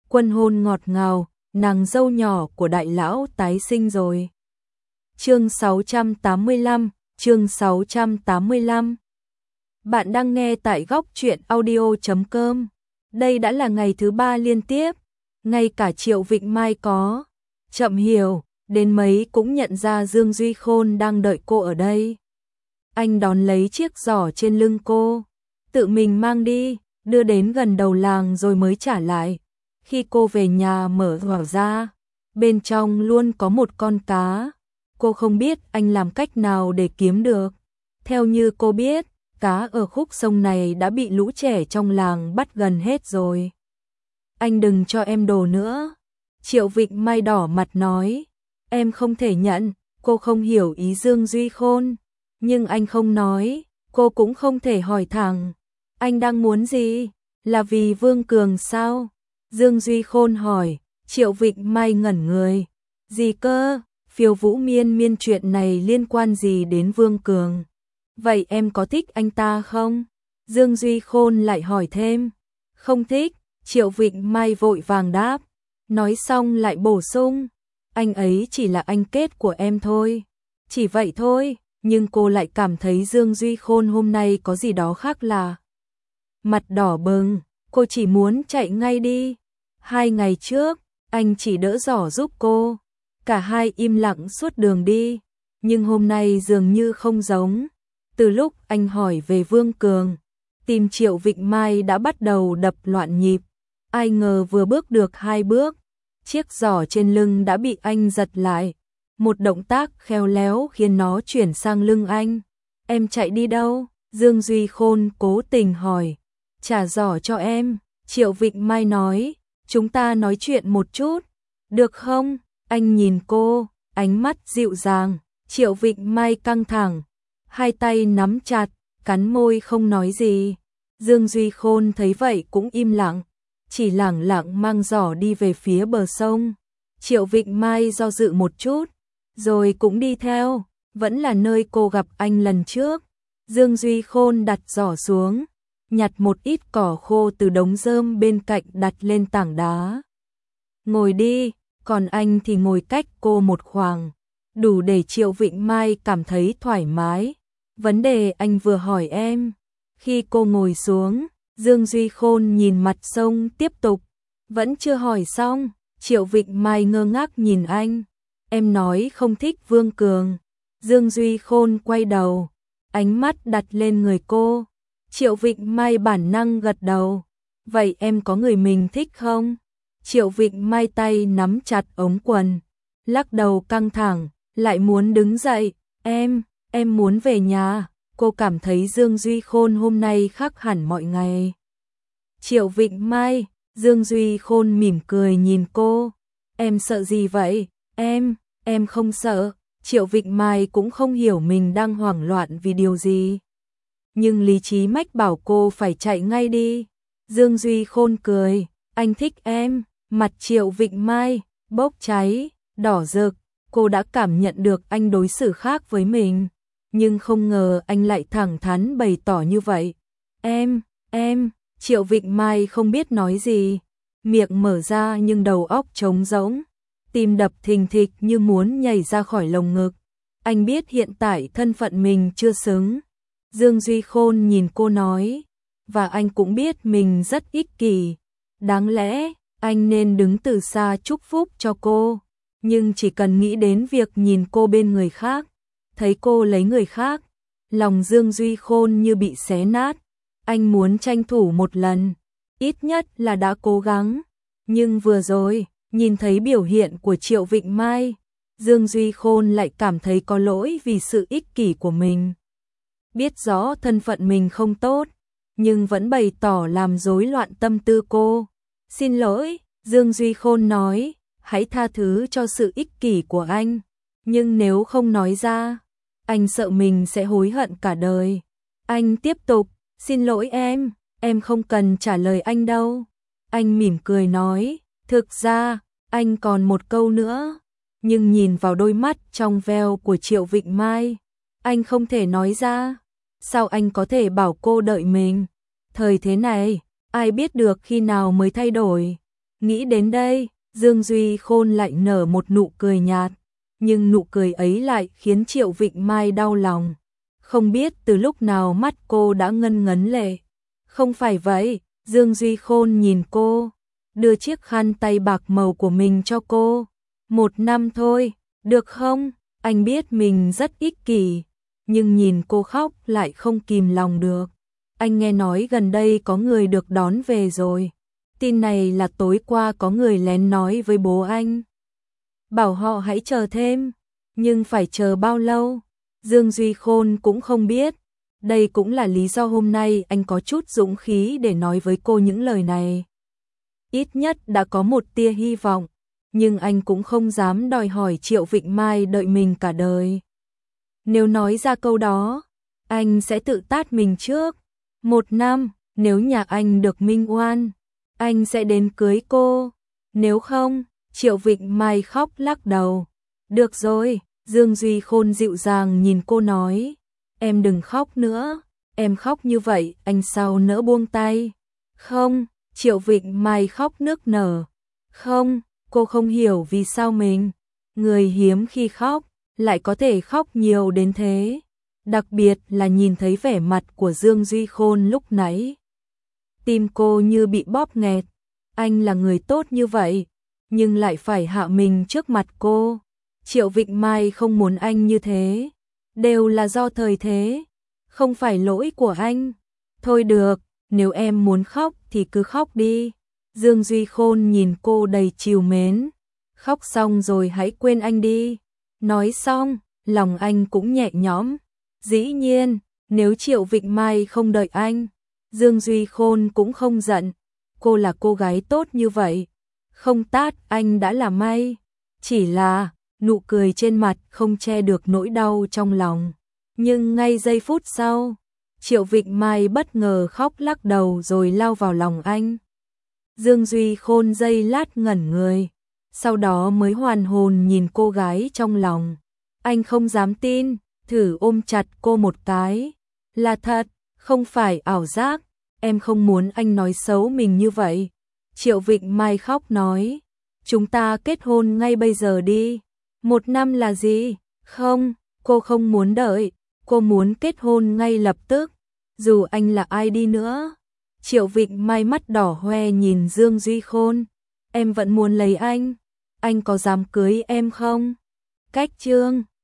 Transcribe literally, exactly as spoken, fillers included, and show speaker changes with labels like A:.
A: Quân hôn ngọt ngào, nàng dâu nhỏ của đại lão tái sinh rồi. Chương sáu trăm tám mươi lăm, chương sáu trăm tám mươi lăm. Bạn đang nghe tại góc truyện audio chấm com. Đây đã là ngày thứ ba liên tiếp, ngay cả Triệu Vịnh Mai có chậm hiểu, đến mấy cũng nhận ra Dương Duy Khôn đang đợi cô ở đây. Anh đón lấy chiếc giỏ trên lưng cô, tự mình mang đi, đưa đến gần đầu làng rồi mới trả lại. Khi cô về nhà mở giỏ ra, bên trong luôn có một con cá. Cô không biết anh làm cách nào để kiếm được. Theo như cô biết, cá ở khúc sông này đã bị lũ trẻ trong làng bắt gần hết rồi. Anh đừng cho em đồ nữa. Triệu Vịnh Mai đỏ mặt nói. Em không thể nhận, cô không hiểu ý Dương Duy Khôn. Nhưng anh không nói, cô cũng không thể hỏi thẳng. Anh đang muốn gì? Là vì Vương Cường sao? Dương Duy Khôn hỏi. Triệu Vịnh Mai ngẩn người. Gì cơ? Phiêu Vũ Miên Miên chuyện này liên quan gì đến Vương Cường? Vậy em có thích anh ta không? Dương Duy Khôn lại hỏi thêm. Không thích, Triệu Vịnh Mai vội vàng đáp. Nói xong lại bổ sung. Anh ấy chỉ là anh kết của em thôi. Chỉ vậy thôi, nhưng cô lại cảm thấy Dương Duy Khôn hôm nay có gì đó khác lạ. Mặt đỏ bừng, cô chỉ muốn chạy ngay đi. Hai ngày trước, anh chỉ đỡ giỏ giúp cô. Cả hai im lặng suốt đường đi, nhưng hôm nay dường như không giống. Từ lúc anh hỏi về Vương Cường, tim Triệu Vịnh Mai đã bắt đầu đập loạn nhịp. Ai ngờ vừa bước được hai bước, chiếc giỏ trên lưng đã bị anh giật lại. Một động tác khéo léo khiến nó chuyển sang lưng anh. Em chạy đi đâu? Dương Duy Khôn cố tình hỏi. Trả giỏ cho em, Triệu Vịnh Mai nói. Chúng ta nói chuyện một chút, được không? Anh nhìn cô, ánh mắt dịu dàng. Triệu Vịnh Mai căng thẳng, hai tay nắm chặt, cắn môi không nói gì. Dương Duy Khôn thấy vậy cũng im lặng, chỉ lẳng lặng mang giỏ đi về phía bờ sông. Triệu Vịnh Mai do dự một chút, rồi cũng đi theo, vẫn là nơi cô gặp anh lần trước. Dương Duy Khôn đặt giỏ xuống, nhặt một ít cỏ khô từ đống rơm bên cạnh đặt lên tảng đá. Ngồi đi, còn anh thì ngồi cách cô một khoảng, đủ để Triệu Vịnh Mai cảm thấy thoải mái. Vấn đề anh vừa hỏi em. Khi cô ngồi xuống, Dương Duy Khôn nhìn mặt sông tiếp tục. Vẫn chưa hỏi xong, Triệu Vịnh Mai ngơ ngác nhìn anh. Em nói không thích Vương Cường. Dương Duy Khôn quay đầu, ánh mắt đặt lên người cô. Triệu Vịnh Mai bản năng gật đầu. Vậy em có người mình thích không? Triệu Vịnh Mai tay nắm chặt ống quần, lắc đầu căng thẳng, lại muốn đứng dậy. Em, em muốn về nhà. Cô cảm thấy Dương Duy Khôn hôm nay khác hẳn mọi ngày. Triệu Vịnh Mai, Dương Duy Khôn mỉm cười nhìn cô. Em sợ gì vậy? Em, em không sợ. Triệu Vịnh Mai cũng không hiểu mình đang hoảng loạn vì điều gì. Nhưng lý trí mách bảo cô phải chạy ngay đi. Dương Duy Khôn cười. Anh thích em. Mặt Triệu Vịnh Mai bốc cháy, đỏ rực. Cô đã cảm nhận được anh đối xử khác với mình, nhưng không ngờ anh lại thẳng thắn bày tỏ như vậy. Em, em, Triệu Vịnh Mai không biết nói gì, miệng mở ra nhưng đầu óc trống rỗng, tim đập thình thịch như muốn nhảy ra khỏi lồng ngực. Anh biết hiện tại thân phận mình chưa xứng. Dương Duy Khôn nhìn cô nói, và anh cũng biết mình rất ích kỷ. Đáng lẽ anh nên đứng từ xa chúc phúc cho cô, nhưng chỉ cần nghĩ đến việc nhìn cô bên người khác, thấy cô lấy người khác, lòng Dương Duy Khôn như bị xé nát. Anh muốn tranh thủ một lần, ít nhất là đã cố gắng. Nhưng vừa rồi, nhìn thấy biểu hiện của Triệu Vịnh Mai, Dương Duy Khôn lại cảm thấy có lỗi vì sự ích kỷ của mình. Biết rõ thân phận mình không tốt, nhưng vẫn bày tỏ làm rối loạn tâm tư cô. Xin lỗi, Dương Duy Khôn nói, hãy tha thứ cho sự ích kỷ của anh. Nhưng nếu không nói ra, anh sợ mình sẽ hối hận cả đời. Anh tiếp tục, xin lỗi em, em không cần trả lời anh đâu. Anh mỉm cười nói, thực ra, anh còn một câu nữa. Nhưng nhìn vào đôi mắt trong veo của Triệu Vịnh Mai, anh không thể nói ra. Sao anh có thể bảo cô đợi mình? Thời thế này, ai biết được khi nào mới thay đổi. Nghĩ đến đây, Dương Duy Khôn lại nở một nụ cười nhạt, nhưng nụ cười ấy lại khiến Triệu Vịnh Mai đau lòng. Không biết từ lúc nào mắt cô đã ngân ngấn lệ. Không phải vậy, Dương Duy Khôn nhìn cô, đưa chiếc khăn tay bạc màu của mình cho cô. Một năm thôi, được không? Anh biết mình rất ích kỷ, nhưng nhìn cô khóc lại không kìm lòng được. Anh nghe nói gần đây có người được đón về rồi. Tin này là tối qua có người lén nói với bố anh. Bảo họ hãy chờ thêm, nhưng phải chờ bao lâu? Dương Duy Khôn cũng không biết. Đây cũng là lý do hôm nay anh có chút dũng khí để nói với cô những lời này. Ít nhất đã có một tia hy vọng, nhưng anh cũng không dám đòi hỏi Triệu Vịnh Mai đợi mình cả đời. Nếu nói ra câu đó, anh sẽ tự tát mình trước. Một năm, nếu nhà anh được minh oan, anh sẽ đến cưới cô. Nếu không, Triệu Vịnh Mai khóc lắc đầu. Được rồi, Dương Duy Khôn dịu dàng nhìn cô nói. Em đừng khóc nữa, em khóc như vậy anh sao nỡ buông tay. Không, Triệu Vịnh Mai khóc nức nở. Không, cô không hiểu vì sao mình, người hiếm khi khóc, lại có thể khóc nhiều đến thế. Đặc biệt là nhìn thấy vẻ mặt của Dương Duy Khôn lúc nãy. Tim cô như bị bóp nghẹt. Anh là người tốt như vậy, nhưng lại phải hạ mình trước mặt cô. Triệu Vịnh Mai không muốn anh như thế. Đều là do thời thế, không phải lỗi của anh. Thôi được, nếu em muốn khóc thì cứ khóc đi. Dương Duy Khôn nhìn cô đầy trìu mến. Khóc xong rồi hãy quên anh đi. Nói xong, lòng anh cũng nhẹ nhõm. Dĩ nhiên, nếu Triệu Vịnh Mai không đợi anh, Dương Duy Khôn cũng không giận. Cô là cô gái tốt như vậy, không tát anh đã là may. Chỉ là nụ cười trên mặt không che được nỗi đau trong lòng. Nhưng ngay giây phút sau, Triệu Vịnh Mai bất ngờ khóc lắc đầu rồi lao vào lòng anh. Dương Duy Khôn giây lát ngẩn người, sau đó mới hoàn hồn nhìn cô gái trong lòng. Anh không dám tin, thử ôm chặt cô một cái. Là thật, không phải ảo giác, em không muốn anh nói xấu mình như vậy. Triệu Vịnh Mai khóc nói, chúng ta kết hôn ngay bây giờ đi. Một năm là gì? Không, cô không muốn đợi, cô muốn kết hôn ngay lập tức, dù anh là ai đi nữa. Triệu Vịnh Mai mắt đỏ hoe nhìn Dương Duy Khôn, em vẫn muốn lấy anh, anh có dám cưới em không? Cách chương